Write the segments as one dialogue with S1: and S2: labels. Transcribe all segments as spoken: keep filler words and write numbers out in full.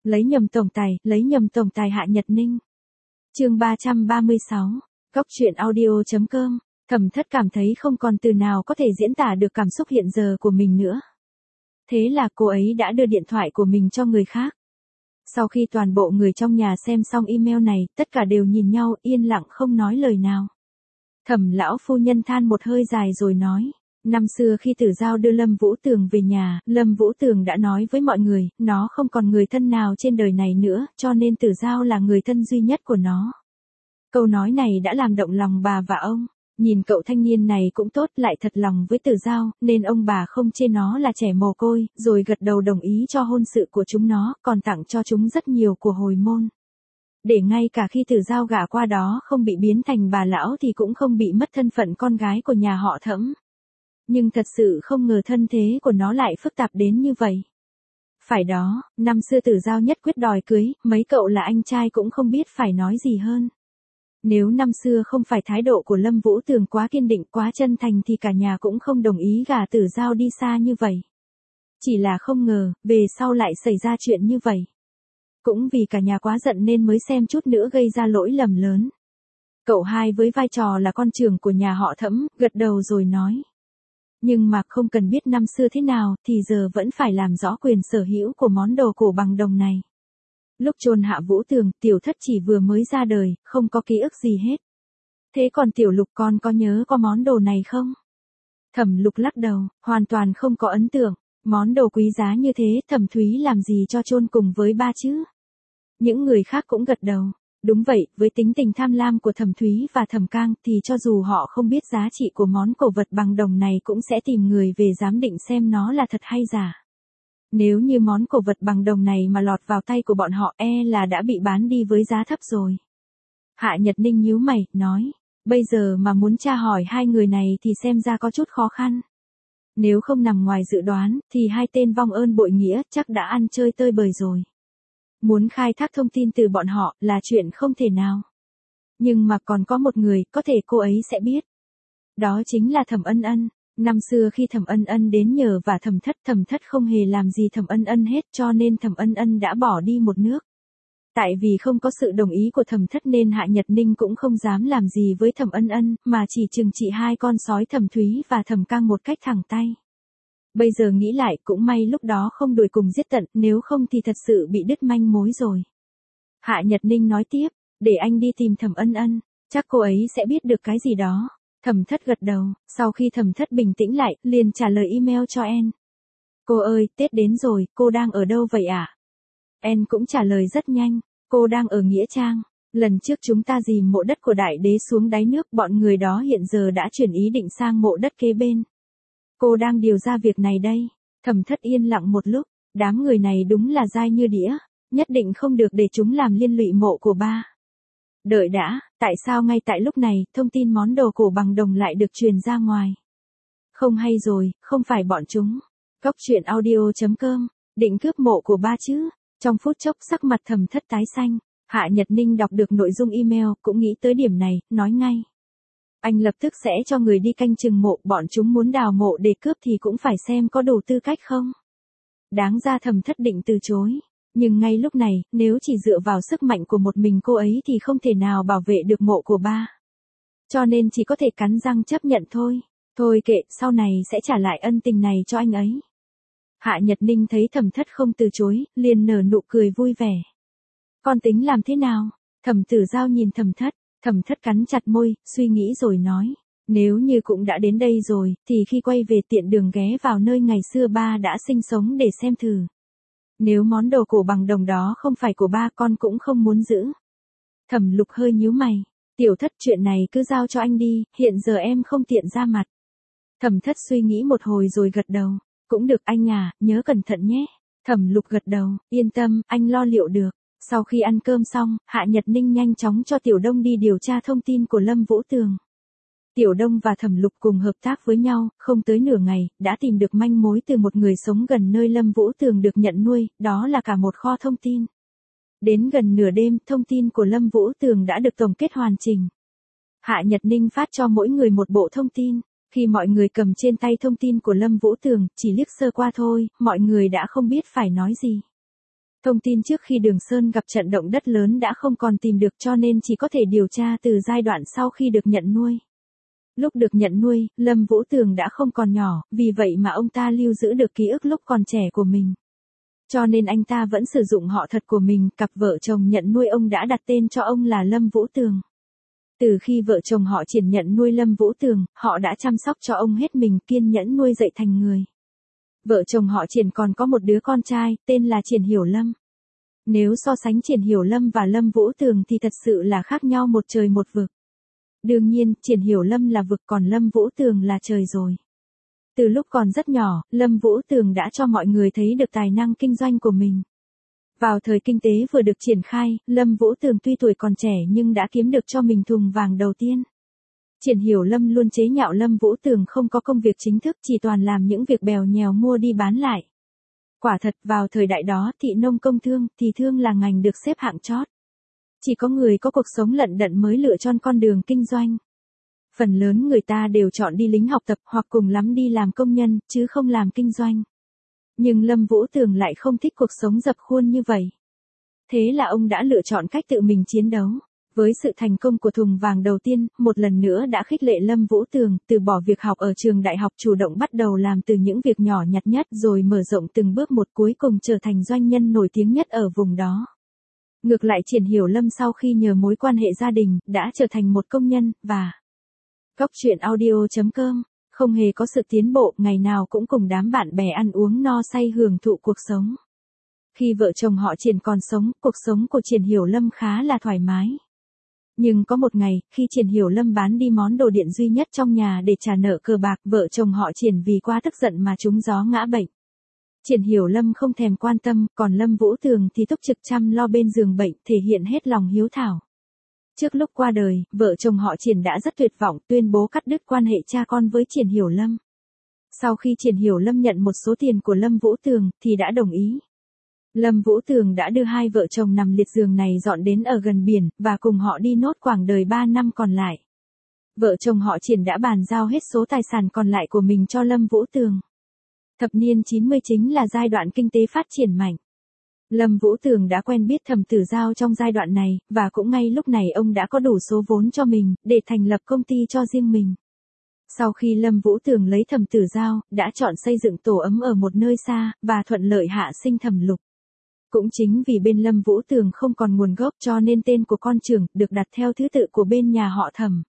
S1: Lấy nhầm tổng tài, lấy nhầm tổng tài Hạ Nhật Ninh. Chương ba trăm ba mươi sáu. Góc truyện audio chấm com. Thẩm Thất cảm thấy không còn từ nào có thể diễn tả được cảm xúc hiện giờ của mình nữa. Thế là cô ấy đã đưa điện thoại của mình cho người khác. Sau khi toàn bộ người trong nhà xem xong email này, tất cả đều nhìn nhau, yên lặng không nói lời nào. Thẩm lão phu nhân than một hơi dài rồi nói, năm xưa khi Tử Giao đưa Lâm Vũ Tường về nhà, Lâm Vũ Tường đã nói với mọi người, nó không còn người thân nào trên đời này nữa, cho nên Tử Giao là người thân duy nhất của nó. Câu nói này đã làm động lòng bà và ông. Nhìn cậu thanh niên này cũng tốt, lại thật lòng với Tử Giao, nên ông bà không chê nó là trẻ mồ côi, rồi gật đầu đồng ý cho hôn sự của chúng nó, còn tặng cho chúng rất nhiều của hồi môn. Để ngay cả khi Tử Giao gả qua đó không bị biến thành bà lão thì cũng không bị mất thân phận con gái của nhà họ Thẩm. Nhưng thật sự không ngờ thân thế của nó lại phức tạp đến như vậy. Phải đó, năm xưa Tử Giao nhất quyết đòi cưới, mấy cậu là anh trai cũng không biết phải nói gì hơn. Nếu năm xưa không phải thái độ của Lâm Vũ Tường quá kiên định, quá chân thành thì cả nhà cũng không đồng ý gả Tử Giao đi xa như vậy. Chỉ là không ngờ, về sau lại xảy ra chuyện như vậy. Cũng vì cả nhà quá giận nên mới xem chút nữa gây ra lỗi lầm lớn. Cậu hai với vai trò là con trưởng của nhà họ Thẩm, gật đầu rồi nói. Nhưng mà không cần biết năm xưa thế nào thì giờ vẫn phải làm rõ quyền sở hữu của món đồ cổ bằng đồng này. Lúc chôn Hạ Vũ Tường, Tiểu Thất chỉ vừa mới ra đời, không có ký ức gì hết. Thế còn Tiểu Lục con có nhớ có món đồ này không? Thẩm Lục lắc đầu, hoàn toàn không có ấn tượng. Món đồ quý giá như thế, Thẩm Thúy làm gì cho chôn cùng với ba chứ? Những người khác cũng gật đầu. Đúng vậy, với tính tình tham lam của Thẩm Thúy và Thẩm Cang thì cho dù họ không biết giá trị của món cổ vật bằng đồng này cũng sẽ tìm người về giám định xem nó là thật hay giả. Nếu như món cổ vật bằng đồng này mà lọt vào tay của bọn họ e là đã bị bán đi với giá thấp rồi. Hạ Nhật Ninh nhíu mày, nói, bây giờ mà muốn tra hỏi hai người này thì xem ra có chút khó khăn. Nếu không nằm ngoài dự đoán thì hai tên vong ơn bội nghĩa chắc đã ăn chơi tơi bời rồi. Muốn khai thác thông tin từ bọn họ là chuyện không thể nào. Nhưng mà còn có một người có thể cô ấy sẽ biết. Đó chính là Thẩm Ân Ân. Năm xưa khi Thẩm Ân Ân đến nhờ và Thẩm Thất, Thẩm Thất không hề làm gì Thẩm Ân Ân hết cho nên Thẩm Ân Ân đã bỏ đi một nước. Tại vì không có sự đồng ý của Thẩm Thất nên Hạ Nhật Ninh cũng không dám làm gì với Thẩm Ân Ân, mà chỉ trừng trị hai con sói Thẩm Thúy và Thẩm Cang một cách thẳng tay. Bây giờ nghĩ lại cũng may lúc đó không đuổi cùng giết tận, nếu không thì thật sự bị đứt manh mối rồi. Hạ Nhật Ninh nói tiếp, để anh đi tìm Thẩm Ân Ân, chắc cô ấy sẽ biết được cái gì đó. Thẩm Thất gật đầu, sau khi Thẩm Thất bình tĩnh lại, liền trả lời email cho En. Cô ơi, Tết đến rồi, cô đang ở đâu vậy ạ? À? En cũng trả lời rất nhanh, cô đang ở Nghĩa Trang. Lần trước chúng ta dìm mộ đất của đại đế xuống đáy nước, bọn người đó hiện giờ đã chuyển ý định sang mộ đất kế bên. Cô đang điều ra việc này đây. Thẩm Thất yên lặng một lúc, đám người này đúng là dai như đĩa, nhất định không được để chúng làm liên lụy mộ của ba. Đợi đã, tại sao ngay tại lúc này, thông tin món đồ cổ bằng đồng lại được truyền ra ngoài? Không hay rồi, không phải bọn chúng. Góc truyện audio chấm com, định cướp mộ của ba chứ? Trong phút chốc sắc mặt Thẩm Thất tái xanh, Hạ Nhật Ninh đọc được nội dung email, cũng nghĩ tới điểm này, nói ngay. Anh lập tức sẽ cho người đi canh chừng mộ, bọn chúng muốn đào mộ để cướp thì cũng phải xem có đủ tư cách không. Đáng ra Thẩm Thất định từ chối. Nhưng ngay lúc này, nếu chỉ dựa vào sức mạnh của một mình cô ấy thì không thể nào bảo vệ được mộ của ba. Cho nên chỉ có thể cắn răng chấp nhận thôi. Thôi kệ, sau này sẽ trả lại ân tình này cho anh ấy. Hạ Nhật Ninh thấy Thẩm Thất không từ chối, liền nở nụ cười vui vẻ. Con tính làm thế nào? Thẩm Tử Giao nhìn Thẩm Thất, Thẩm Thất cắn chặt môi, suy nghĩ rồi nói. Nếu như cũng đã đến đây rồi, thì khi quay về tiện đường ghé vào nơi ngày xưa ba đã sinh sống để xem thử. Nếu món đồ cổ bằng đồng đó không phải của ba, con cũng không muốn giữ. Thẩm Lục hơi nhíu mày. Tiểu Thất, chuyện này cứ giao cho anh đi, hiện giờ em không tiện ra mặt. Thẩm Thất suy nghĩ một hồi rồi gật đầu. Cũng được anh à, nhớ cẩn thận nhé. Thẩm Lục gật đầu, yên tâm, anh lo liệu được. Sau khi ăn cơm xong, Hạ Nhật Ninh nhanh chóng cho Tiểu Đông đi điều tra thông tin của Lâm Vũ Tường. Tiểu Đông và Thẩm Lục cùng hợp tác với nhau, không tới nửa ngày, đã tìm được manh mối từ một người sống gần nơi Lâm Vũ Tường được nhận nuôi, đó là cả một kho thông tin. Đến gần nửa đêm, thông tin của Lâm Vũ Tường đã được tổng kết hoàn chỉnh. Hạ Nhật Ninh phát cho mỗi người một bộ thông tin. Khi mọi người cầm trên tay thông tin của Lâm Vũ Tường, chỉ liếc sơ qua thôi, mọi người đã không biết phải nói gì. Thông tin trước khi Đường Sơn gặp trận động đất lớn đã không còn tìm được cho nên chỉ có thể điều tra từ giai đoạn sau khi được nhận nuôi. Lúc được nhận nuôi, Lâm Vũ Tường đã không còn nhỏ, vì vậy mà ông ta lưu giữ được ký ức lúc còn trẻ của mình. Cho nên anh ta vẫn sử dụng họ thật của mình, cặp vợ chồng nhận nuôi ông đã đặt tên cho ông là Lâm Vũ Tường. Từ khi vợ chồng họ Triển nhận nuôi Lâm Vũ Tường, họ đã chăm sóc cho ông hết mình, kiên nhẫn nuôi dạy thành người. Vợ chồng họ Triển còn có một đứa con trai, tên là Triển Hiểu Lâm. Nếu so sánh Triển Hiểu Lâm và Lâm Vũ Tường thì thật sự là khác nhau một trời một vực. Đương nhiên, Triển Hiểu Lâm là vực còn Lâm Vũ Tường là trời rồi. Từ lúc còn rất nhỏ, Lâm Vũ Tường đã cho mọi người thấy được tài năng kinh doanh của mình. Vào thời kinh tế vừa được triển khai, Lâm Vũ Tường tuy tuổi còn trẻ nhưng đã kiếm được cho mình thùng vàng đầu tiên. Triển Hiểu Lâm luôn chế nhạo Lâm Vũ Tường không có công việc chính thức, chỉ toàn làm những việc bèo nhèo mua đi bán lại. Quả thật, vào thời đại đó, thị nông công thương, thì thương là ngành được xếp hạng chót. Chỉ có người có cuộc sống lận đận mới lựa chọn con đường kinh doanh. Phần lớn người ta đều chọn đi lính học tập hoặc cùng lắm đi làm công nhân, chứ không làm kinh doanh. Nhưng Lâm Vũ Tường lại không thích cuộc sống dập khuôn như vậy. Thế là ông đã lựa chọn cách tự mình chiến đấu. Với sự thành công của thùng vàng đầu tiên, một lần nữa đã khích lệ Lâm Vũ Tường, từ bỏ việc học ở trường đại học chủ động bắt đầu làm từ những việc nhỏ nhặt nhất rồi mở rộng từng bước một cuối cùng trở thành doanh nhân nổi tiếng nhất ở vùng đó. Ngược lại Triển Hiểu Lâm sau khi nhờ mối quan hệ gia đình, đã trở thành một công nhân, và Góc truyện audio chấm com, không hề có sự tiến bộ, ngày nào cũng cùng đám bạn bè ăn uống no say hưởng thụ cuộc sống. Khi vợ chồng họ Triển còn sống, cuộc sống của Triển Hiểu Lâm khá là thoải mái. Nhưng có một ngày, khi Triển Hiểu Lâm bán đi món đồ điện duy nhất trong nhà để trả nợ cờ bạc, vợ chồng họ Triển vì quá tức giận mà trúng gió ngã bệnh. Triển Hiểu Lâm không thèm quan tâm, còn Lâm Vũ Tường thì túc trực chăm lo bên giường bệnh, thể hiện hết lòng hiếu thảo. Trước lúc qua đời, vợ chồng họ Triển đã rất tuyệt vọng, tuyên bố cắt đứt quan hệ cha con với Triển Hiểu Lâm. Sau khi Triển Hiểu Lâm nhận một số tiền của Lâm Vũ Tường, thì đã đồng ý. Lâm Vũ Tường đã đưa hai vợ chồng nằm liệt giường này dọn đến ở gần biển, và cùng họ đi nốt quãng đời ba năm còn lại. Vợ chồng họ Triển đã bàn giao hết số tài sản còn lại của mình cho Lâm Vũ Tường. Thập niên chín mươi chính là giai đoạn kinh tế phát triển mạnh. Lâm Vũ Tường đã quen biết Thẩm Tử Giao trong giai đoạn này, và cũng ngay lúc này ông đã có đủ số vốn cho mình, để thành lập công ty cho riêng mình. Sau khi Lâm Vũ Tường lấy Thẩm Tử Giao, đã chọn xây dựng tổ ấm ở một nơi xa, và thuận lợi hạ sinh Thẩm Lục. Cũng chính vì bên Lâm Vũ Tường không còn nguồn gốc cho nên tên của con trưởng được đặt theo thứ tự của bên nhà họ Thẩm.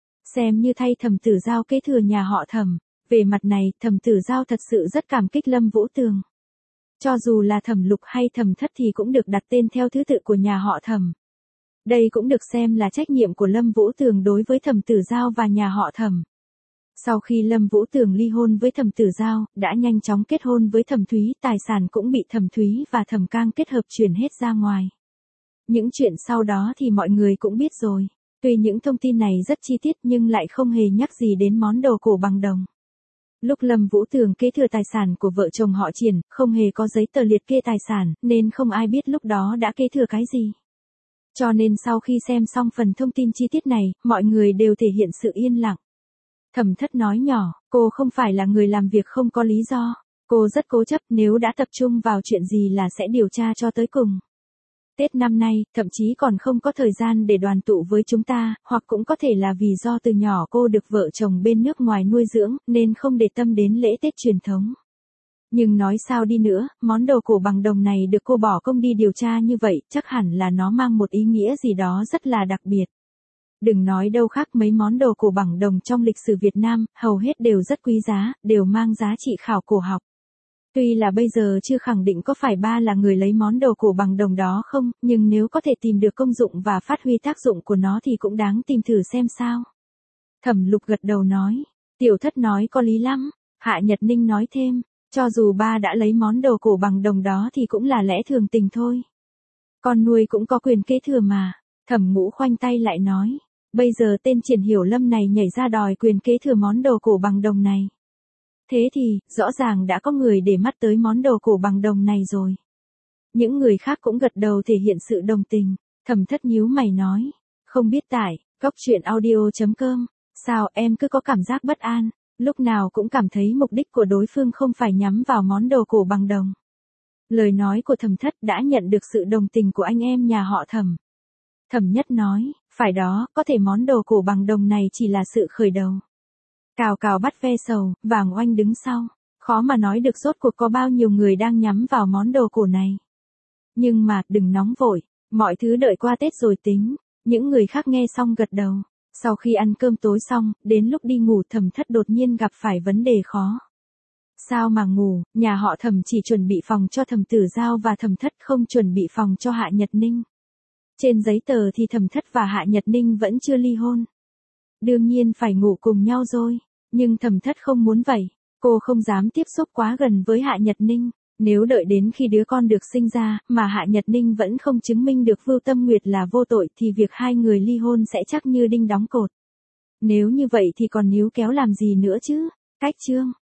S1: Xem như thay Thẩm Tử Giao kế thừa nhà họ Thẩm. Về mặt này, Thẩm Tử Giao thật sự rất cảm kích Lâm Vũ Tường. Cho dù là Thẩm Lục hay Thẩm Thất thì cũng được đặt tên theo thứ tự của nhà họ Thẩm. Đây cũng được xem là trách nhiệm của Lâm Vũ Tường đối với Thẩm Tử Giao và nhà họ Thẩm. Sau khi Lâm Vũ Tường ly hôn với Thẩm Tử Giao, đã nhanh chóng kết hôn với Thẩm Thúy, tài sản cũng bị Thẩm Thúy và Thẩm Cang kết hợp chuyển hết ra ngoài. Những chuyện sau đó thì mọi người cũng biết rồi. Tuy những thông tin này rất chi tiết nhưng lại không hề nhắc gì đến món đồ cổ bằng đồng. Lúc Lâm Vũ Tường kế thừa tài sản của vợ chồng họ Triển, không hề có giấy tờ liệt kê tài sản, nên không ai biết lúc đó đã kế thừa cái gì. Cho nên sau khi xem xong phần thông tin chi tiết này, mọi người đều thể hiện sự yên lặng. Thẩm Thất nói nhỏ, cô không phải là người làm việc không có lý do. Cô rất cố chấp, nếu đã tập trung vào chuyện gì là sẽ điều tra cho tới cùng. Tết năm nay, thậm chí còn không có thời gian để đoàn tụ với chúng ta, hoặc cũng có thể là vì do từ nhỏ cô được vợ chồng bên nước ngoài nuôi dưỡng, nên không để tâm đến lễ Tết truyền thống. Nhưng nói sao đi nữa, món đồ cổ bằng đồng này được cô bỏ công đi điều tra như vậy, chắc hẳn là nó mang một ý nghĩa gì đó rất là đặc biệt. Đừng nói đâu khác, mấy món đồ cổ bằng đồng trong lịch sử Việt Nam, hầu hết đều rất quý giá, đều mang giá trị khảo cổ học. Tuy là bây giờ chưa khẳng định có phải ba là người lấy món đồ cổ bằng đồng đó không, nhưng nếu có thể tìm được công dụng và phát huy tác dụng của nó thì cũng đáng tìm thử xem sao. Thẩm Lục gật đầu nói, Tiểu Thất nói có lý lắm. Hạ Nhật Ninh nói thêm, cho dù ba đã lấy món đồ cổ bằng đồng đó thì cũng là lẽ thường tình thôi. Con nuôi cũng có quyền kế thừa mà. Thẩm Ngũ khoanh tay lại nói, bây giờ tên Triển Hiểu Lâm này nhảy ra đòi quyền kế thừa món đồ cổ bằng đồng này. Thế thì, rõ ràng đã có người để mắt tới món đồ cổ bằng đồng này rồi. Những người khác cũng gật đầu thể hiện sự đồng tình. Thẩm Thất nhíu mày nói, không biết tại, góc truyện audio chấm com, sao em cứ có cảm giác bất an, lúc nào cũng cảm thấy mục đích của đối phương không phải nhắm vào món đồ cổ bằng đồng. Lời nói của Thẩm Thất đã nhận được sự đồng tình của anh em nhà họ Thẩm. Thẩm Nhất nói, phải đó, có thể món đồ cổ bằng đồng này chỉ là sự khởi đầu. Cào cào bắt ve sầu, Vàng Oanh đứng sau. Khó mà nói được rốt cuộc có bao nhiêu người đang nhắm vào món đồ cổ này. Nhưng mà, đừng nóng vội, mọi thứ đợi qua Tết rồi tính. Những người khác nghe xong gật đầu. Sau khi ăn cơm tối xong, đến lúc đi ngủ Thẩm Thất đột nhiên gặp phải vấn đề khó. Sao mà ngủ, nhà họ Thẩm chỉ chuẩn bị phòng cho Thẩm Tử Giao và Thẩm Thất không chuẩn bị phòng cho Hạ Nhật Ninh. Trên giấy tờ thì Thẩm Thất và Hạ Nhật Ninh vẫn chưa ly hôn. Đương nhiên phải ngủ cùng nhau rồi, nhưng Thẩm Thất không muốn vậy. Cô không dám tiếp xúc quá gần với Hạ Nhật Ninh. Nếu đợi đến khi đứa con được sinh ra, mà Hạ Nhật Ninh vẫn không chứng minh được Vưu Tâm Nguyệt là vô tội thì việc hai người ly hôn sẽ chắc như đinh đóng cột. Nếu như vậy thì còn níu kéo làm gì nữa chứ? Cách chương